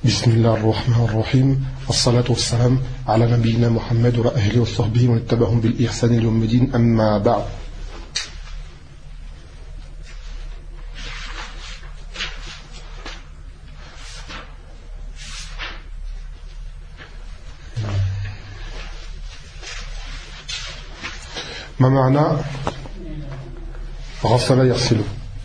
بسم الله الرحمن الرحيم، الصلاة والسلام على نبينا محمد وأهله وصحبه ومن تبعهم بالإحسان إلى يوم الدين. أما بعد، ما معنى غسل يغسل؟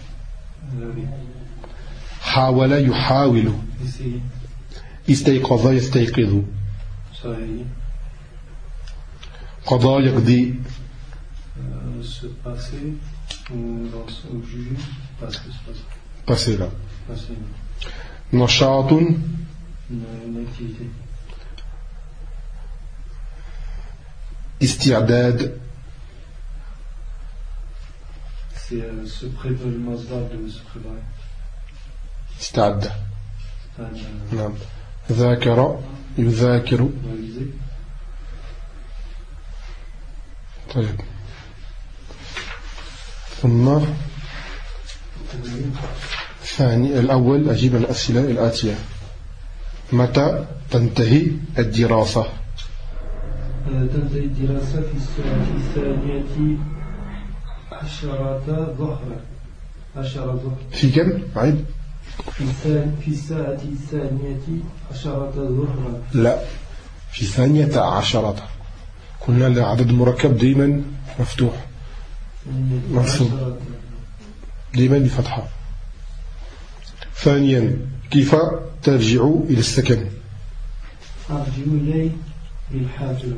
حاول يحاول، استيقظ يستيقظ، قضى يقضي، passer. نشاط، استعداد، se préparer le masdar de se préparer. استعد. نعم. ذاكر يذاكر. طيب، ثم ثاني الأول أجيب الأسئلة الآتية. متى تنتهي الدراسة؟ تنتهي الدراسة في الساعة الثانية عشرة ظهرا. في كم؟ عيد. في الساعة الثانية عشرة ظهرا. لا، في ثانية عشرة. قلنا العدد المركب دائما مفتوح منصوب دائما بفتحة. ثانيا، كيف ترجع إلى السكن؟ أرجع إلي بالحافلة.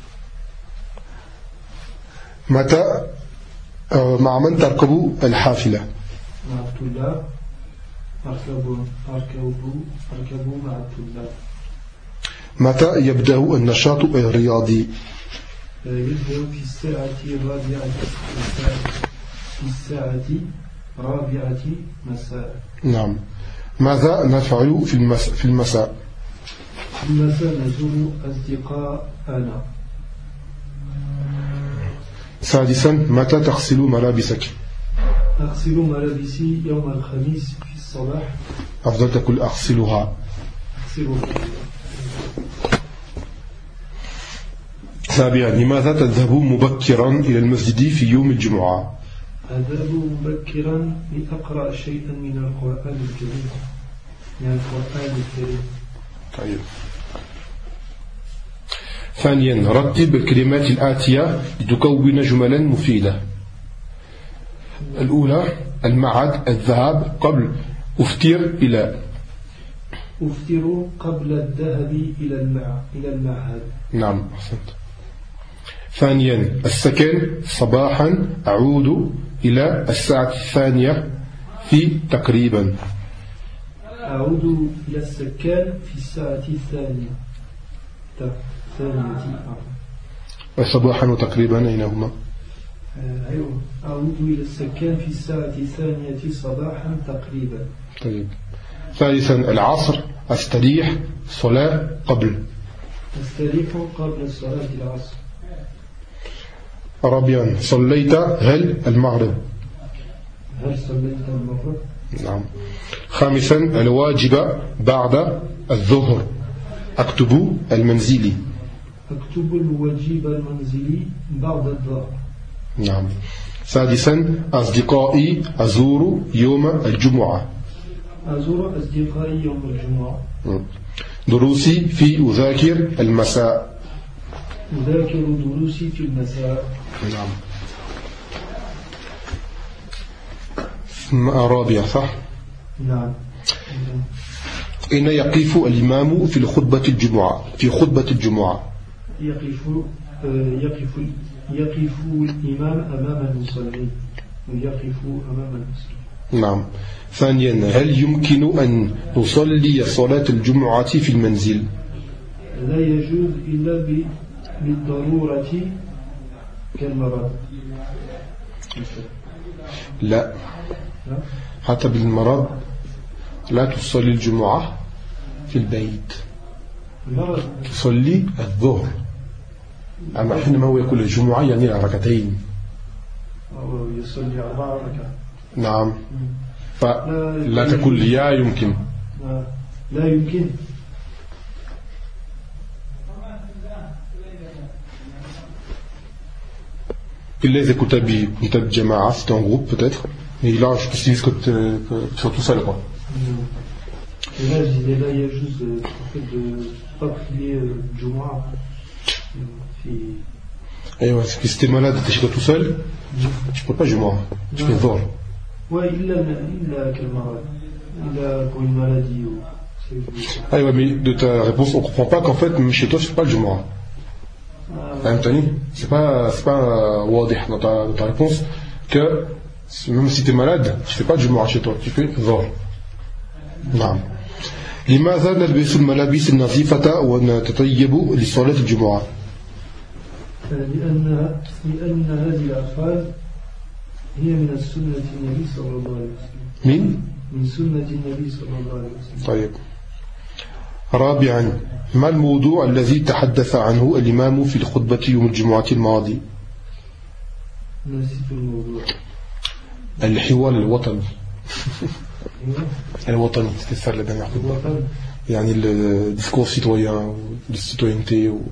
متى مع من تركب الحافلة؟ مع الطلاب. أركب مع الطلاب. متى يبدأ النشاط الرياضي؟ يبدأ في الساعة الرابعة مساء. نعم. ماذا نفعل في المساء؟ في المساء نزور أصدقاءنا. سادسا، متى تغسل ملابسك؟ أغسل ملابسي يوم الخميس في الصباح. أفضل تقول أغسلها. سابعا، لماذا تذهب مبكرا إلى المسجد في يوم الجمعة؟ أذهب مبكرا لأقرأ شيئا من القرآن الكريم. طيب. ثانيا، رتب الكلمات الآتية لتكون جملا مفيدة. الأولى، المعهد، الذهاب، قبل، أفطر، إلى. أفطر قبل الذهاب إلى المعهد. نعم، أحسنت. ثانيا، السكن، صباحا، أعود إلى الساعة الثانية في تقريبا. أعود إلى السكن في الساعة الثانية. صباحا وتقريبا أين هما؟ أيوة، أعود إلى السكن في الساعة الثانية صباحا تقريبا. طيب. ثالثا، العصر، أستريح، صلاة، قبل. أستريح قبل صلاة العصر. رابعا، صليت، هل، المغرب. هل صليت المغرب؟ نعم. خامسا، الواجب بعد الظهر، أكتب المنزلي. أكتب الواجب المنزلي بعد الظهر. نعم. سادسا، أصدقائي، أزور يوم الجمعة. أزور أصدقائي يوم الجمعة. دروسي في أذاكر المساء. أذاكر دروسي في المساء. نعم. رابع، صح؟ نعم. أين يقف الإمام في خطبة الجمعة؟ في خطبة الجمعة يقف الإمام أمام المصلين. نعم. ثانيا، هل يمكن أن نصلي صلاة الجمعة في المنزل؟ لا يجوز إلا بالضرورة كالمرض. لا، حتى بالمرض لا تصلي الجمعة في البيت، تصلي الظهر. أما حينما هو يقول الجمعة يعني ركعتين. يصلي 4 ركعات. نعم. فلا تقول يا يمكن. لا يمكن. Il les écoutait Kutab Jama'a, c'était en groupe peut-être. Et là, je précise que tu sois tout seul, quoi. Et là, je disais, là, il y a juste le fait de ne pas prier Jumu'ah. Et ouais, parce que si t'es malade, t'es chez toi tout seul, tu peux pas Jumu'ah. Tu fais Dhuhr. Ouais, il a quel malade? Il a pour une maladie ou. Ah ouais, mais de ta réponse, on comprend pas qu'en fait, même chez toi, tu fais pas le Jumu'ah. C'est pas wadih dans ta réponse que même si tu es malade, tu fais pas du Jumu'ah chez toi, tu fais Dhuhr. نعم. لماذا نلبس الملابس النظيفة ونتطيب لصلاة الجمعة؟ لأن هذه الأفعال هي من السنة النبي صلى الله عليه وسلم. من سنة النبي صلى الله عليه وسلم. طيب. رابعا، ما الموضوع الذي تحدث عنه الإمام في الخطبة يوم الجمعة الماضي؟ نسيت الموضوع. الحوار الوطني. الوطني، c'était ça la dernière fois. يعني le discours citoyen, de citoyenneté ou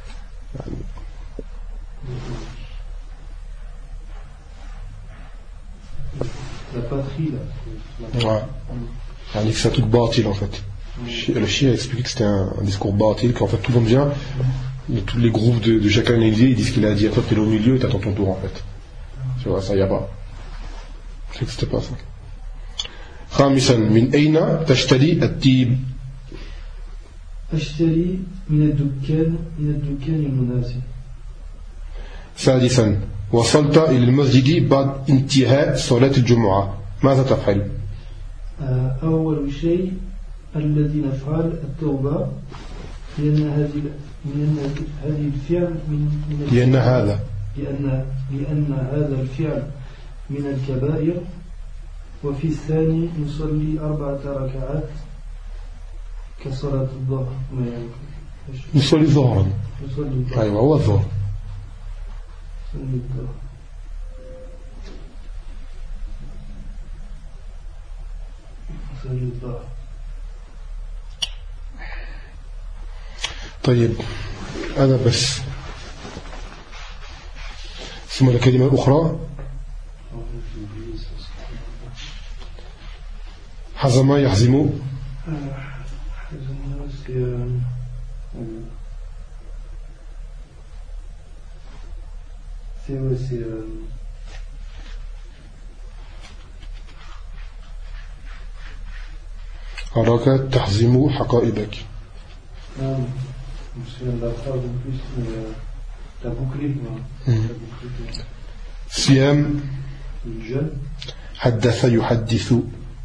la patrie là. Ouais. يعني que c'est tout bâtil en fait. Le Shia a expliqué que c'était un discours bâtil, qu'en fait tout le monde vient, mais tous les groupes de chacun ils disent qu'il a à dire, toi t'es au milieu et t'attends ton tour en fait. Tu vois, ça y a pas. C'est que c'était pas ça. خامسا، من أين تشتري التيب؟ أشتري من الدكان المناسب. سادسا، وصلت إلى المسجد بعد انتهاء صلاة الجمعة، ماذا تفعل؟ أول شيء الذي نفعل التوبة، لأن هذه الفعل لأن هذا الفعل من الكبائر. وفي الثاني نصلي 4 ركعات كصلاة الظهر. نصلي ظهرا. أيوة هو الظهر. طيب هذا بس. ثم الكلمة الأخرى حزم يحزم. أراك تحزم حقائبك. صيام. حدث يحدث.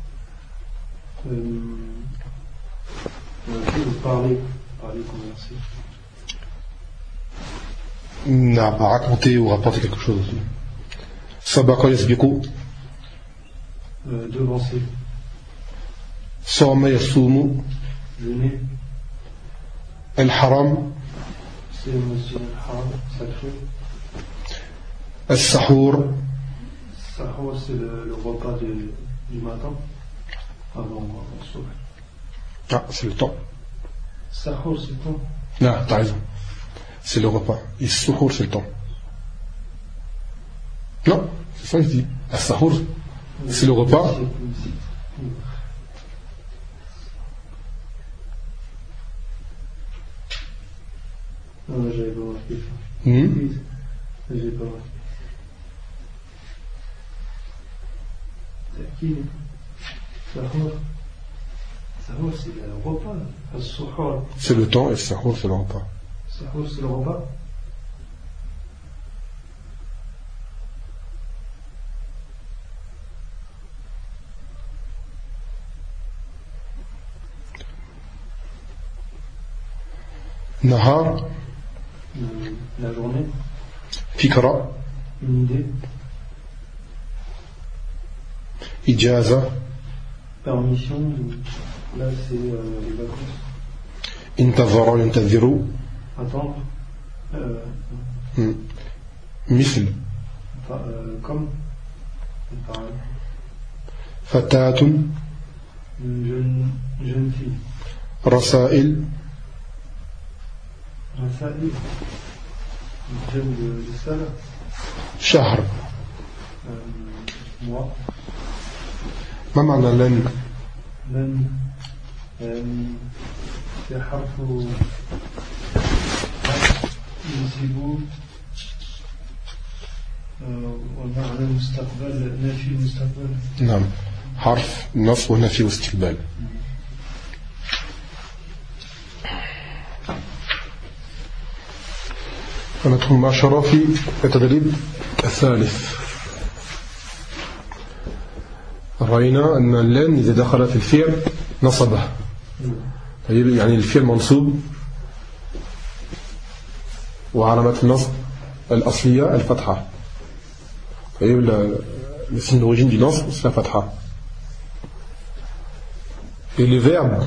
نعم، raconter ou rapporter quelque chose aussi. سبق يسبق. devancer. صام يصوم. jeûner. الحرام. c'est le masjid al-haram sacré. السحور. Sahur, c'est le repas du matin avant le soir. Ah, c'est le temps. Sahur, c'est le temps. Non, t'as raison. C'est le repas. Et Suhour, c'est le temps. Non, c'est ça que je dis. As-Sahur, c'est le repas. Non, j'avais pas remarqué ça. J'ai pas remarqué. Sahur, c'est le repas. As-Suhour. C'est le temps et Sahur, c'est le repas. Sahur, c'est le repas. Nahar. La journée. Fikra. Une idée. Ijaza. Permission. Là, c'est les vacances. Intazara yantaziru. Attendre. Misl. Comme. Pareil. Fatatun. Une jeune fille. Rasail. Rasail. Une jeune de salle. شهر mois. ما معنى لن؟ لن حرف ينسب والمعنى المستقبل نافي المستقبل. نعم حرف نصب ونفي واستقبال. ندخل مع شرافي التدريب الثالث. رأينا أن اللام إذا دخل في الفعل نصبه، يعني الفعل منصوب وعلامة النصب الأصلية الفتحة. Le signe d'origine du nasb, c'est la fatha. Et les verbes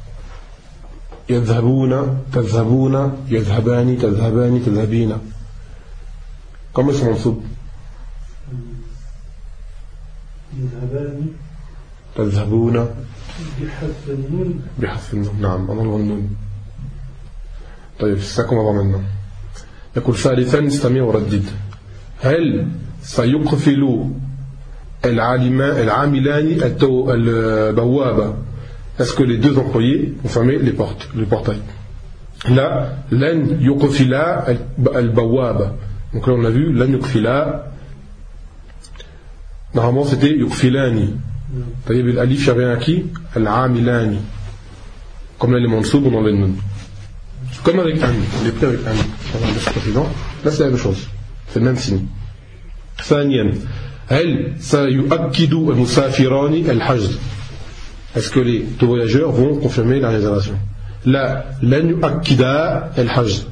يذهبون تذهبون يذهبان تذهبان تذهبين comment ils sont منصوب؟ يذهبان تذهبون بحذف النون. بحذف النون. نعم أنا النون. طيب c'est ça qu'on va voir maintenant. يقول ثالثا استمع وردد. هل سيقفل العاملان البوابة؟ Est-ce que les deux employés vont fermer les portes, le portail? Là, lan yuqfila al-bawaba. Donc là on a vu lan yuqfila. Normalement c'était yuqfilani. طيب l'alif y revient à qui? Al-amilani. Comme là les mansoub on enlève nun. Comme avec an, on est pris avec an. Là c'est la même chose, c'est le même signe. ثانيا هل سيؤكد المسافران الحجز? Est-ce que les deux voyageurs vont confirmer la réservation? لا لن يؤكدا الحجز.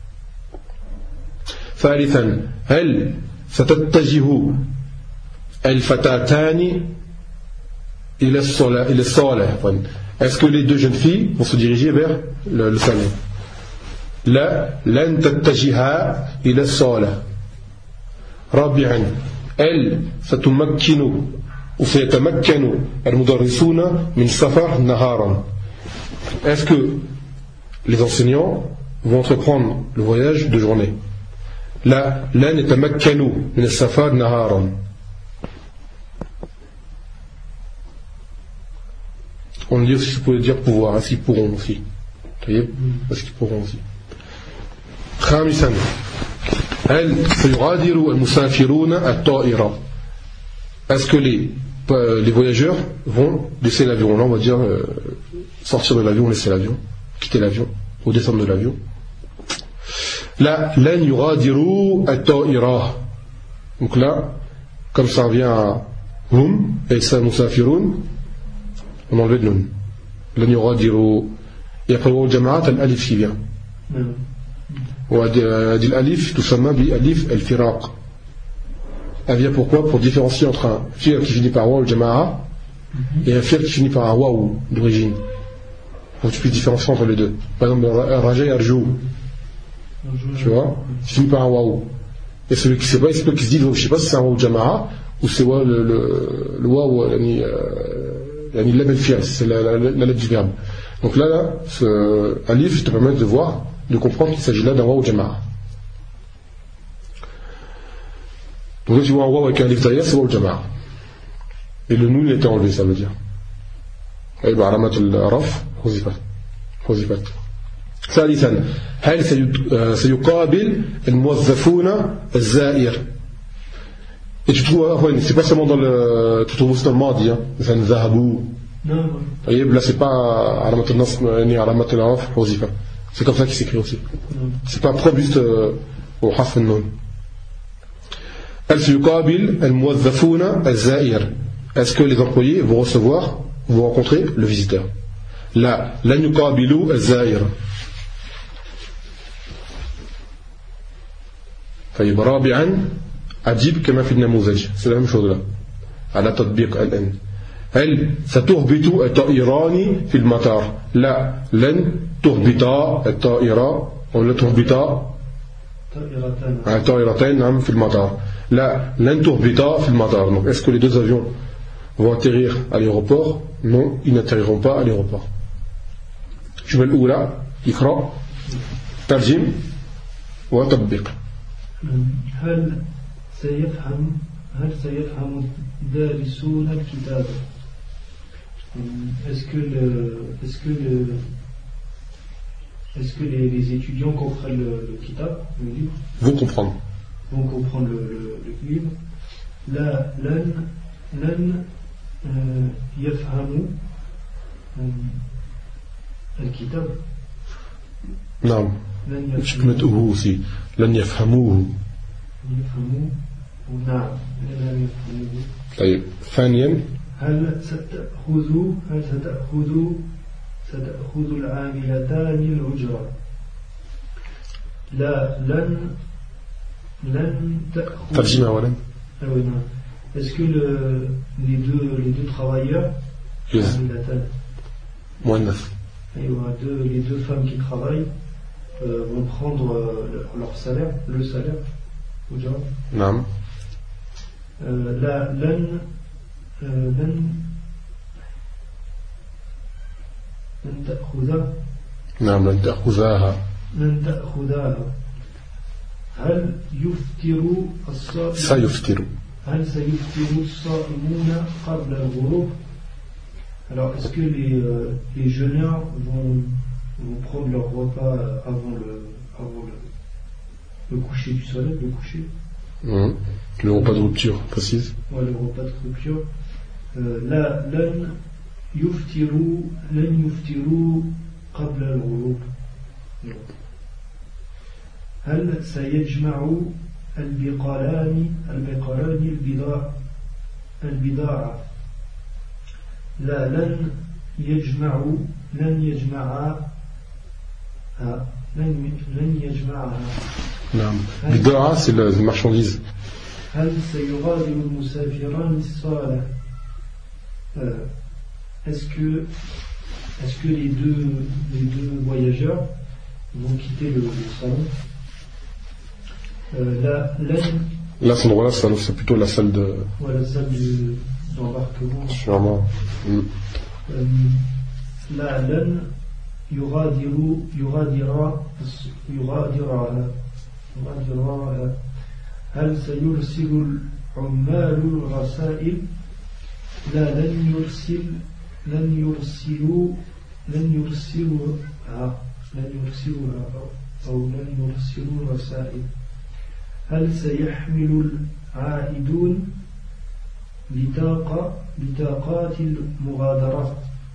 ثالثا هل ستتجه الفتاتان إلى الصالة؟ Est-ce que les deux jeunes filles vont se diriger vers le salon? لا لن تتجها إلى الصالة. رابعا هل ستمكن وسيتمكن المدرسون من السفر نهارا? Est-ce que les enseignants vont entreprendre le voyage de journée? لا لن يتمكنوا من السفر نهارا. On dit aussi, je pourrais dire pouvoir, est-ce qu'ils pourront aussi? Est-ce qu'ils pourront aussi? خامسا هل سيغادر المسافرون الطائرة? Est-ce que les voyageurs vont laisser l'avion? Là on va dire sortir de l'avion, laisser l'avion, quitter l'avion ou descendre de l'avion. Là lan yughadiru at-ta'ira. Donc là comme ça revient à hum et ça musafirun, on enlève le nun. Lan yughadiru. Et après au jama'at al-alif qui vient. وهذه الألف تسمى بألف الفراق. Elle vient pourquoi? Pour différencier entre un fi'l qui finit par waw al-jama'a et un fi'l qui finit par un waw d'origine. Pour que tu puisses différencier entre les deux. Par exemple, raja yarjou, tu vois, qui finit par un waw. Et celui qui ne sait pas, il se peut qu'il se dise, je ne sais pas si c'est un waw al-jama'a ou c'est le waw, yani l'am al-fi'l, c'est la lettre du verbe. Donc là, ce alif te permet de voir, de comprendre qu'il s'agit là d'un waw al-jama'a. Donc là tu vois un waw avec un alif derrière, c'est waw al-jama'a. Et le nun était enlevé, ça veut dire. Et bah alamat al-raf حذفت. ثالثا هل سيقابل الموظفون الزائر? Et tu trouves, c'est pas seulement dans le, tu trouves aussi dans le madi, hein, مثلا ذهبوا. Là c'est pas alamat al-nasb ni alamat al-raf حذفت. C'est comme ça qu'il s'écrit aussi. C'est pas propre juste au harf al-nun. هل سيقابل الموظفون الزائر? Est-ce que les employés vont recevoir, vont rencontrer le visiteur? لا لن يقابلوا الزائر. طيب رابعا عجيب كما في النموذج، c'est la même chose là على تطبيق الآن. هل ستهبط الطائران في المطار؟ لا لن تهبط الطائرة ولا تهبط الطائرتين نعم في المطار. لا لن تهبط في المطار. Donc est-ce que les deux avions vont atterrir à l'aéroport? Non, ils n'atterriront pas à l'aéroport. الجملة الأولى اقرأ ترجم وتطبق. هل هل سيفهم الدارسون الكتاب. Est-ce que les étudiants comprennent le kitab, le livre? Vont comprendre. Vont comprendre le livre. La lan yafhamu al-kitab. Non. Je peux mettre ou aussi. Lan yafhamuhu. يفهموا نعم لا يفهموا. طيب ثانيا هل ستأخذ العاملتان الأجرة. لا لن تأخذ. ترجمة أولا. Est-ce que les deux travailleurs عاملتان مؤنث. les deux femmes qui travaillent vont prendre leur salaire, le salaire أجرة. نعم. لا لن تأخذها. نعم لن تأخذها. هل يفطر الصائم. سيفطر. هل سيفطر الصائمون قبل الغروب. Alors est-ce que les jeûneurs vont prendre leur repas avant le coucher du soleil, le coucher. Le repas de rupture, précise. Ouais, le repas de rupture. لن يفطروا قبل الغروب. هل سيجمع البقالان البضاعة. لا لن يجمعها. نعم. البضاعة c'est la marchandise. هل سيغادر المسافران الصالح. Est-ce que les deux voyageurs vont quitter le salon. Là, cet endroit-là, c'est plutôt la salle de. Ouais, la salle d'embarquement. Sûrement. لا لن يغادرها. هل سيرسل العمال الرسائل. لا لن يرسلوا رسائل. هل سيحمل العائدون بطاقات المغادرة.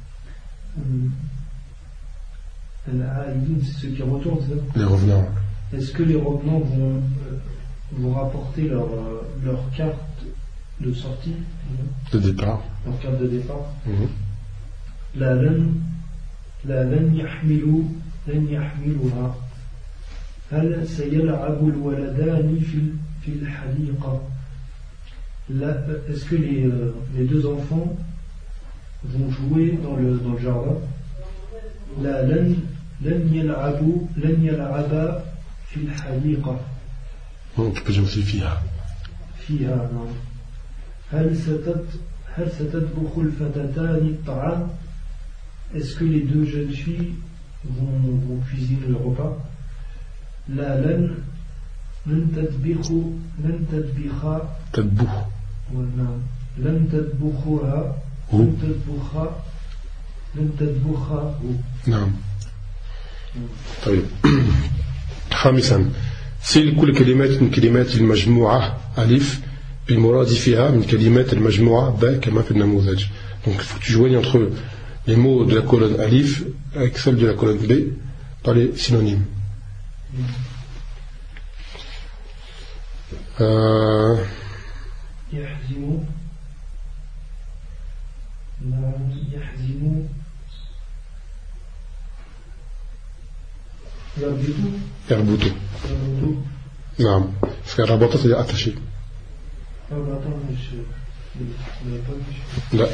العائدون, c'est ceux qui retournent, c'est ça? Les revenants. Est-ce que les revenants vont rapporter leur carte de sortie, de départ, leur carte de départ? لا لن يحملوها. هل سيلعب الولدان في الحديقة. Est-ce que les deux enfants vont jouer dans le jardin. لا لن يلعبا في الحديقة. Tu peux dire aussi فيها. نعم. هل ستطبخ الفتاتان الطعام. Est-ce que les deux jeunes filles vont cuisiner le repas. لا لن تطبخها. نعم. طيب. خامسا سل كل كلمات من كلمات المجموعة ألف بالمرادفها من كلمات المجموعة باء كما في النموذج. Donc il faut que tu joignes entre les mots de la colonne alif avec celle de la colonne B par les synonymes. يحزم. يربط. نعم. parce que ربط c'est attaché. لا.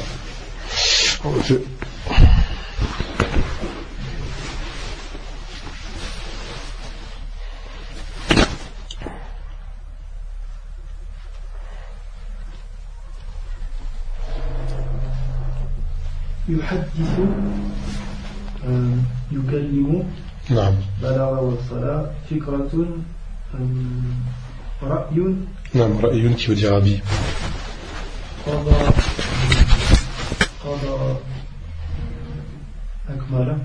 يحدث يكلم. نعم. بلغ والصلاة فكرة رأي Non, Ra'yun qui veut dire Abi. قضى أكمل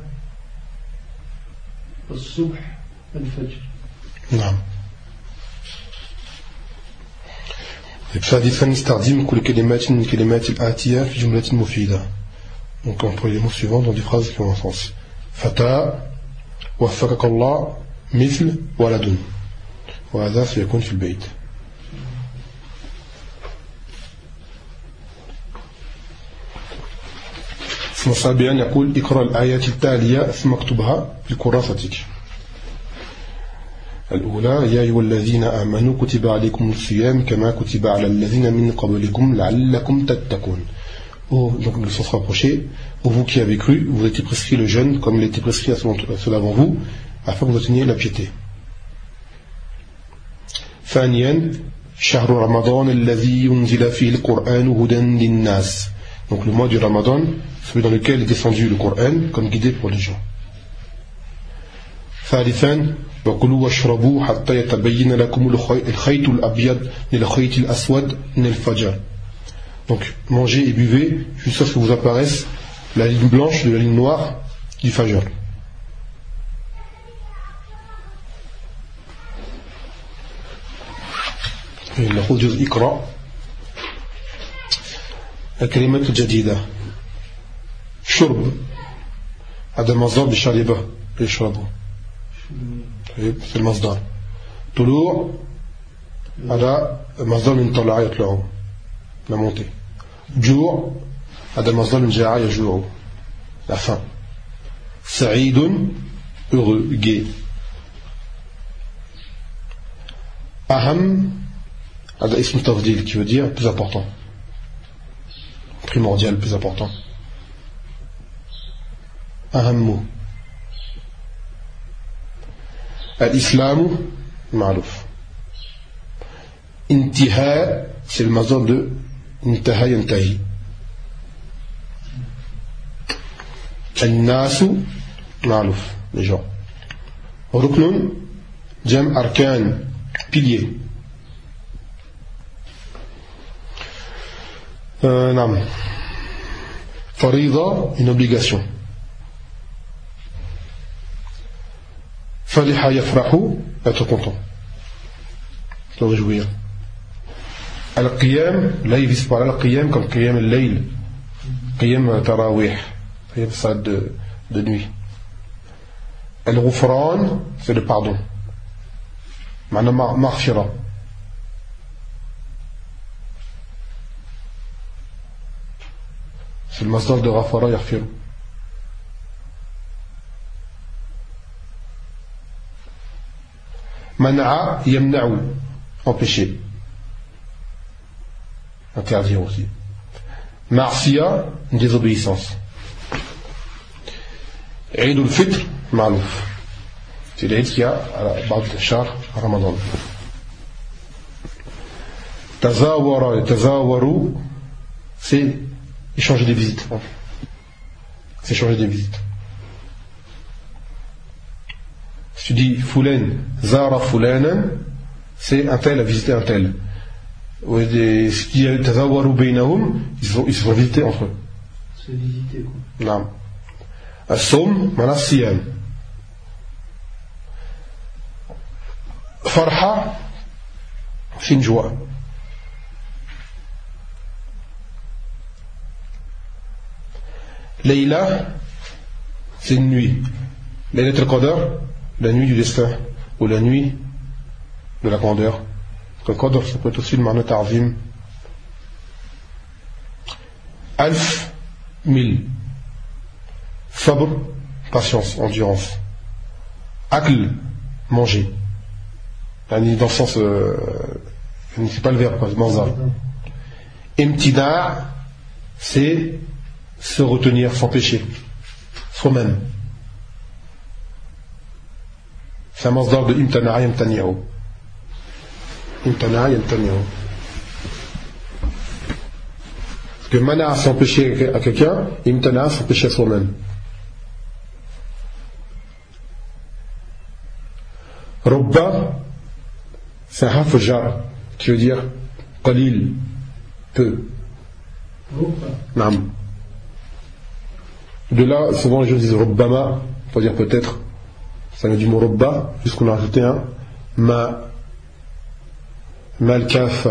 الصبح الفجر. نعم. ثالثا نستخدم كل كلمات من الكلمات الآتية في جملة مفيدة. Donc on emploie les mots suivants dans des phrases qui ont un sens. Fata, وفقك الله, مثل, ولد. وهذا سيكون في البيت. ثم سابعا يقول اقرأ الآيات التالية ثم اكتبها في كراستك. الأولى يا أيها الذين آمنوا كتب عليكم الصيام كما كتب على الذين من قبلكم لعلكم تتقون. Donc le sens rapproché, vous qui avez cru, vous a été prescrit le jeûne comme il a été prescrit à ceux d'avant vous, afin que vous atteignez la piété. ثانيا شهر رمضان الذي ينزل فيه القرآن هدى للناس. Donc le mois du Ramadan, celui dans lequel est descendu le Coran comme guidé pour les gens. ثالثا وكلوا واشربوا حتى يتبين لكم الخيط الأبيض من الخيط الأسود من الفجر. Donc mangez et buvez jusqu'à ce que vous apparaisse la ligne blanche de la ligne noire du Fajr. نأخذ جزء اقرأ. الكلمة الجديدة شرب هذا مصدر بشربه يشربه c'est le مصدر. طلوع هذا مصدر من طلع يطلع la montée. جوع هذا مصدر من جاع يجوع la faim. سعيد heureux gai. أهم هذا اسم تفضيل qui veut dire plus important, primordial, plus important. أهم. الإسلام معروف. انتهاء c'est le masdar de انتهى ينتهي. الناس معروف les gens. ركن جمع أركان pilier. نعم. فريضة une obligation. فرح يفرح être content, se réjouir. Al-Qiyam, là il vise par là Al-Qiyam comme Qiyam al-Layl, Qiyam Tarawih, Qiyam Salat de nuit. Al-Ghufran, c'est le pardon. Ma'na maghfira. C'est le masdar de Ghafara yaghfiru. Mana'a yamna'u, empêcher, interdire aussi. Ma'siya, une désobéissance. Eid al-Fitr, ma'louf, c'est l'Eid qu'il y a à la base de Shahr Ramadan. Tazawara et tazawaru, c'est échanger des visites. C'est échanger des visites. Si tu dis Fulan, Zara Fulanan, c'est un tel a visité un tel. Si tu dis Tazawaru Bainahum, ils se font visiter entre eux. Se visiter quoi. Non. As-Sawm, Mana Siyam. Farha, c'est une joie. Layla, c'est une nuit. Laylat al-Qadr, la nuit du destin, ou la nuit de la grandeur. Le Qadr, ça peut être aussi le Ma'na Ta'zim. Alf, 1000. Sabr, patience, endurance. Akl, manger. Dans le sens, c'est pas le verbe, quoi, c'est manza. Imtida, c'est se retenir, s'empêcher, soi-même. C'est un masdar de imtana'a yamtani'u. Imtana'a yamtani'u. Parce que mana'a s'empêcher à quelqu'un, imtana'a s'empêcher à soi-même. Rubba, c'est un harf jar qui veut dire qalil, peu. Naam. De là, souvent les gens disent rubbama, pour dire peut-être, ça vient du mot rubba, puisqu'on a rajouté un ma al-kaf.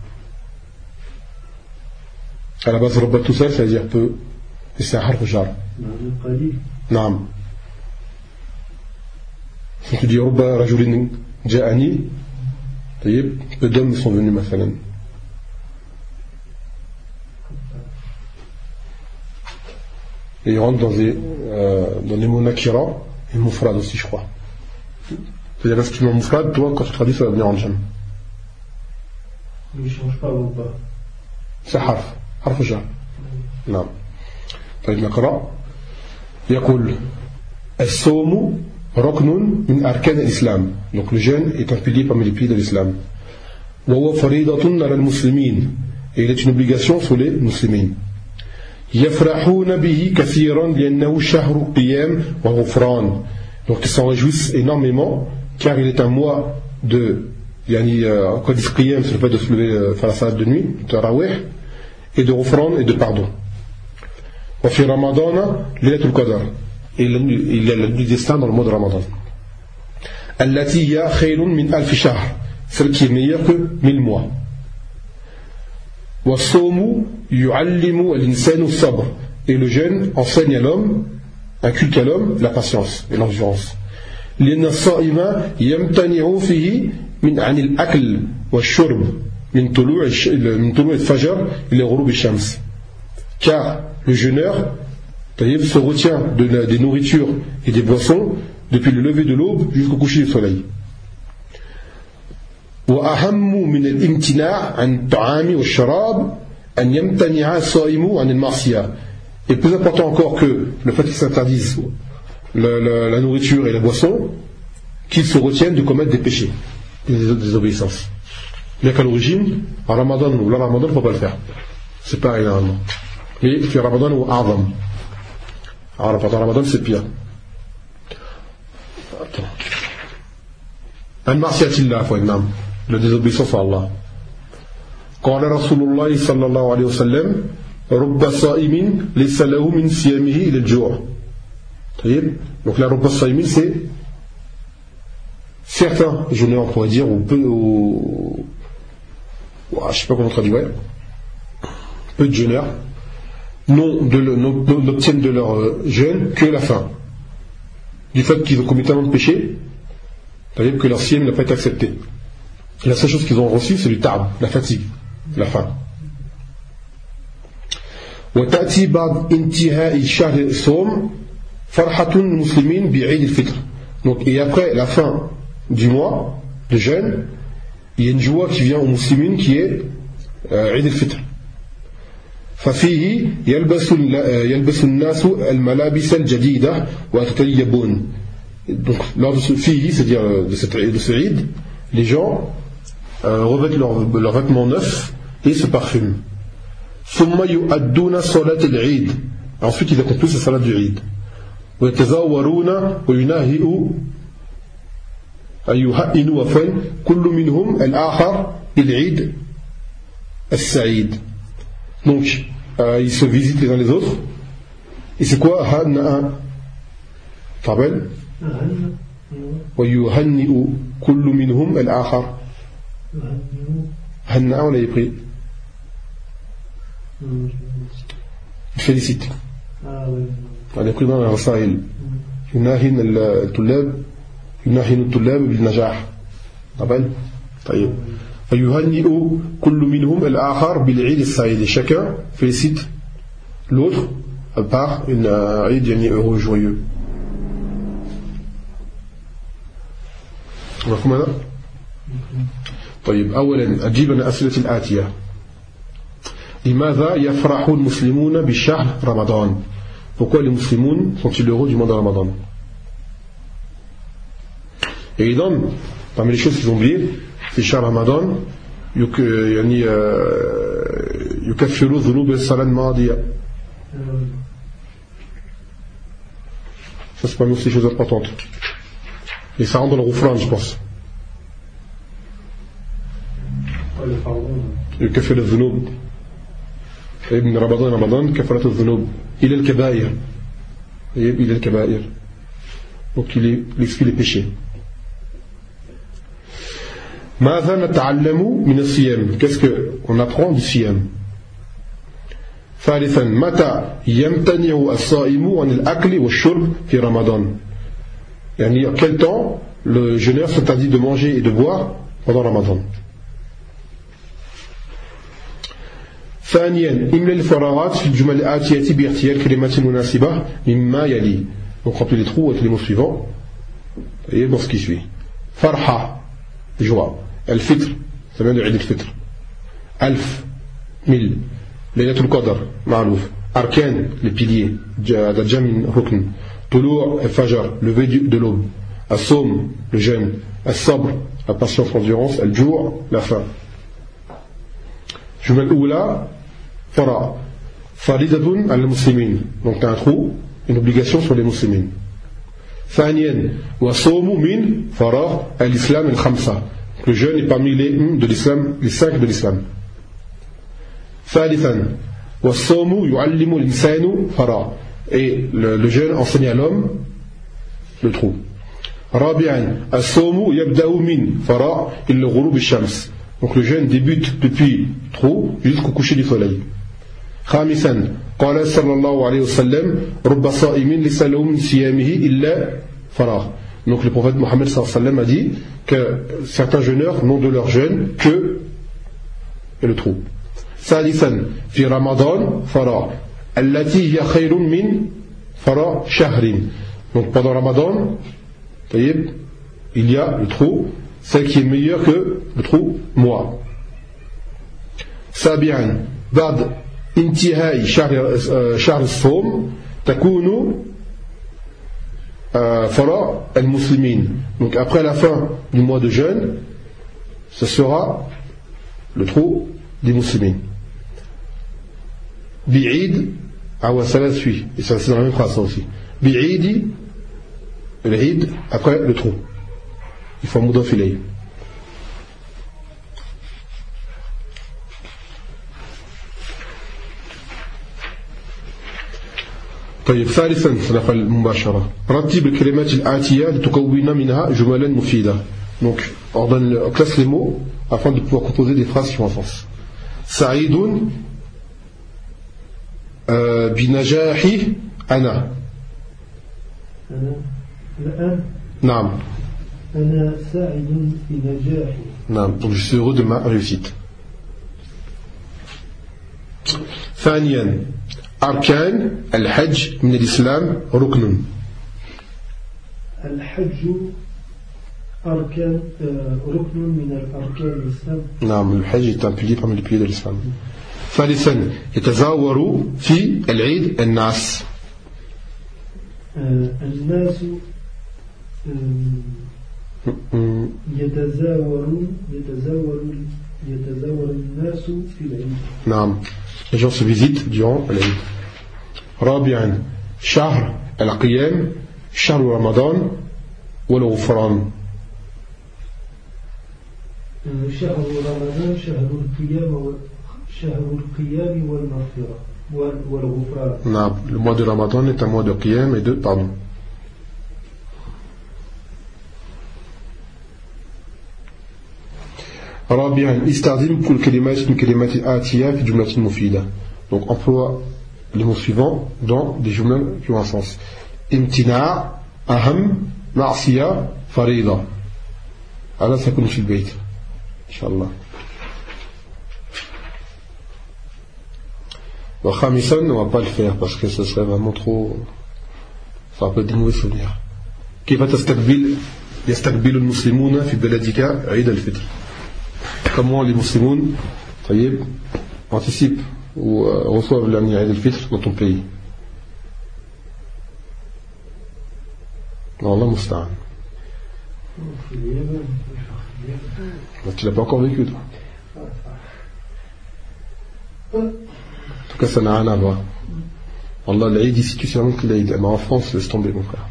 À la base, rubba tout seul, ça veut dire peu, et c'est un harf jar. Naam. Si tu dis rubba rajulin ja'ani, peu d'hommes sont venus, mathalan. Et ils rentrent dans des mots nakira et mufrad aussi, je crois. C'est-à-dire que si tu mets mufrad, toi, quand tu traduis, ça va venir en jam. Mais il ne change pas ou pas. C'est harf jar. Non. طيب نقرأ. يقول الصوم ركن من أركان الإسلام. Donc le jeûne est un pilier parmi les piliers de l'islam. وهو فريضة على المسلمين. Et il est une obligation sur les musulmans. يفرحون به كثيرا لأنه شهر قيام وغفران. Donc ils s'en réjouissent énormément car il est un mois de quand ils disent qiyam, c'est le fait de se lever faire la salade de nuit, de tarawih, et de ghufran et de pardon. وفي رمضان ليلة القدر. Il y a la nuit du destin dans le mois de Ramadan. التي هي خير من 1000 شهر. Celle qui est meilleure que 1000 mois. والصوم يعلم الإنسان الصبر. Et le jeûne enseigne à l'homme, inculque à l'homme la patience et l'endurance. لأن الصائم يمتنع فيه عن الأكل والشرب من طلوع الفجر إلى غروب الشمس. Car le jeûneur se retient des nourritures et des boissons depuis le lever de l'aube jusqu'au coucher du soleil. وأهم من الامتناع عن الطعام والشراب أن يمتنع الصائم عن المعصية. Et plus important encore que le fait qu'ils s'interdisent la nourriture et la boisson, qu'ils se retiennent de commettre des péchés, des désobéissances. Bien qu'à l'origine, en Ramadan ou la Ramadan, il ne faut pas le faire. C'est pas énormément. Mais في Ramadan ou A'zam. Alors pendant Ramadan, c'est pire. عن معصية الله فإنام la désobéissance à Allah. قال رسول الله صلى الله عليه وسلم رب صائم ليس له من صيامه إلى الجوع. Donc la رب صائم c'est certains jeûneurs, on pourrait dire, ou je sais pas comment traduire, peu de jeûneurs n'obtiennent de leur jeûne que la faim, du fait qu'ils ont commis tellement de péchés, c'est-à-dire que leur siyam n'a pas été accepté. Et la seule chose qu'ils ont reçue, c'est du ta'ab, la fatigue, la faim. وتأتي بعد انتهاء شهر الصوم فرحة المسلمين بعيد الفطر. Donc, et après la fin du mois de jeûne, il y a une joie qui vient aux musulmans qui est عيد الفطر. ففيه يلبس الناس الملابس الجديدة ويتطيبون. Donc lors de ce fihi, c'est-à-dire de ce Eid, les gens revêtent leurs vêtements neufs et se parfument. ثم يؤدون صلاة العيد. Ensuite ils accomplissent la salat du Eid. ويتزاورون ويناهئوا يهئنوا كل منهم الآخر بالعيد السعيد. Donc ils se visitent les uns les autres. Et c'est quoi hanna'a? Tu te rappelles? ويهنئ كل منهم الآخر. hanna'a on l'avait pris. félicite. On a pris dans la rasail. يناهن الطلاب بالنجاح. rappelle. طيب. فيهنئ كل منهم الآخر بالعيد السعيد. Chacun félicite l'autre par une عيد يعني heureux joyeux. مفهوم هذا؟ طيب أولا أجيب عن الأسئلة الآتية. لماذا يفرح المسلمون بشهر رمضان؟ Pourquoi les musulmans sont-ils heureux du mois de Ramadan? Et ils donnent, parmi les choses qu'ils ont oubliées, في شهر رمضان يعني يكفر ذنوب السنة الماضية. Ça c'est parmi aussi des choses importantes. Et ça rentre dans le ghufran, je pense. après le pardon. كفر الذنوب من رمضان كفرة الذنوب إلى الكبائر إلى الكبائر. Donc il exclut les péchés. ماذا نتعلم من الصيام? Qu'est-ce qu'on apprend du siyam? ثالثا متى يمتنع الصائم عن الأكل والشرب في رمضان؟ يعني quel temps le jeûneur s'interdit de manger et de boire pendant Ramadan. ثانيا املأ الفراغات في الجمل الآتية باختيار كلمات مناسبة مما يلي. Donc remplis les trous avec les mots suivants et dans ce qui suit. فرحة, joie. الفطر, ça vient de عيد الفطر. 1000, 1000. ليلة القدر, معروف. أركان, les piliers. هذا جمع من ركن. طلوع الفجر, lever de l'aube. الصوم, le jeûne. الصبر, la patience, l'endurance. الجوع, la faim. الجملة الأولى فرع فريضة على المسلمين. Donc t'as un trou, une obligation sur les musulmans. ثانيا وصوم من فراغ الإسلام الخمسة. Le jeûne est parmi les de l'islam, les 5 de l'islam. ثالثا والصوم يعلم الإنسان فراغ. Et le jeûne enseigne à l'homme le trou. رابعا الصوم يبدأ من فراغ إلى غروب الشمس. Donc le jeûne débute depuis trou jusqu'au coucher du soleil. خامسا قال صلى الله عليه وسلم رب صائم ليس له من صيامه إلا فراغ. Donc le prophète Mohammed sallallahu alayhi wa sallam a dit que certains jeûneurs n'ont de leur jeûne que le trou. ثالثا في رمضان فراغ التي هي خير من فراغ شهر. Donc pendant Ramadan, il y a le trou, celle qui est meilleure que le trou mois. سابعا بعد انتهاء شهر الصوم تكون فراغ المسلمين. Donc après la fin du mois de jeûne, ce sera le trou des musulmans. بعيد أو ثلاث suit, et ça c'est dans la même phrase ça aussi. بعيد, العيد après le trou. Il faut مضاف إليه. طيب ثالثا صدق المباشرة رتب الكلمات الآتية لتكون منها جملا مفيدة. Donc ordonne, classe les mots afin de pouvoir composer des phrases qui ont un sens. سعيد بنجاح أنا. الآن نعم. أنا سعيد بنجاحي. نعم. Donc je suis heureux de ma réussite. ثانيا أركان الحج من الإسلام ركن. الحج أركان ركن من الأركان الإسلام. نعم الحج est un pilier parmi les piliers de l'islam. ثالثا يتزاور في العيد الناس. الناس يتزاور الناس في العيد. نعم les gens se visitent durant l'Aïd. رابعا شهر القيام شهر رمضان والغفران. شهر رمضان شهر القيام والمغفرة والغفران. نعم le mois de Ramadan est un mois de qiyam et de pardon. رابعا استخدم كل كلمات من كلمات الآتية في جملة مفيدة. Donc emploie les mots suivants dans des jumelles qui ont un sens. امتناع أهم معصية فريضة. هذا سيكون في البيت إن شاء الله. وخامسا on va pas le faire parce que ce serait vraiment trop, ça peut être des mauvais souvenirs. كيف يستقبل المسلمون في بلدك عيد الفطر. Comment les musulmans anticipent ou reçoivent l'année Eid al-Fitr dans ton pays. Allah musta'an. Tu l'as pas encore vécu toi. En tout cas ça n'a rien à voir. Allah l'Eid ici tu sais vraiment que l'Eid. Mais en France laisse tomber mon frère.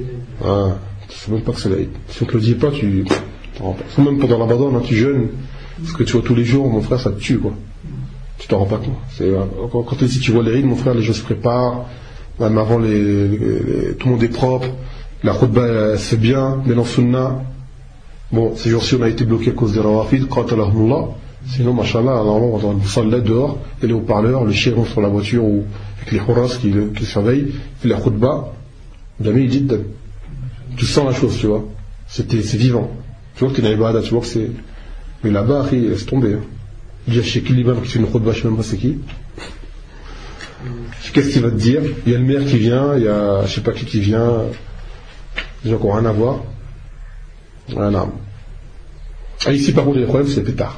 Ah, tu sais même pas que c'est l'Eid. Si on te le dit pas tu t'en rends pas. Même pendant Ramadan tu jeûnes Ce que tu vois tous les jours, mon frère, ça te tue, quoi. Tu t'en rends pas compte. Quand tu vois les rides, mon frère, les gens se préparent. Même avant, tout le monde est propre. La khutba, c'est bien. Mais dans Sunna, bon, ces jours-ci, on a été bloqué à cause des rawafid. Sinon, machallah, normalement, on va salle là dehors, et les haut-parleurs, le chien sur la voiture, ou avec les hurras qui surveillent, fait la khutba. Jamais il dit, tu sens la chose, tu vois. C'est vivant. Tu vois que t'es dans les baradas, tu vois que c'est. Mais là-bas, il laisse tomber. Il y a chez qui l'imam qui fait une khutba, je sais même pas c'est qui. Qu'est-ce qu'il va te dire? Il y a le maire qui vient, il y a je sais pas qui vient. Des gens qui n'ont rien à voir. Voilà. Ah, ici, par contre, le problème, c'est les pétards.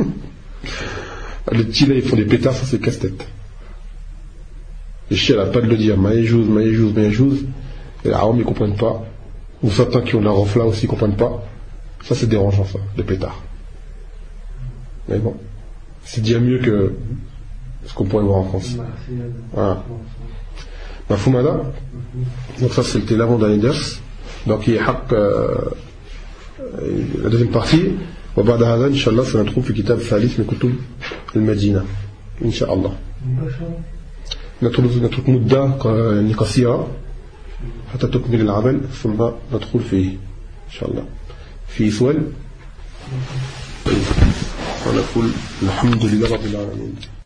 Les petits là, ils font des pétards, ça c'est casse-tête. Les chiens, elle n'a pas de le dire. Maïjouz. Et là, ils ne comprennent pas. Ou certains qui ont la rofla aussi ne comprennent pas. Ça, c'est dérangeant, ça, les pétards. Mais bon, c'est déjà mieux que ce qu'on pourrait voir en France. Voilà. Mafumada. Donc ça, c'était l'avant-dernier ders. Donc il y a la deuxième partie. وبعد هذا إن شاء الله سندخل في كتاب ثالث من كتب المدينة إن شاء الله. نترك مدة قصيرة حتى تكمل العمل ثم ندخل فيه إن شاء الله. في سؤال؟ ونقول الحمد لله رب العالمين.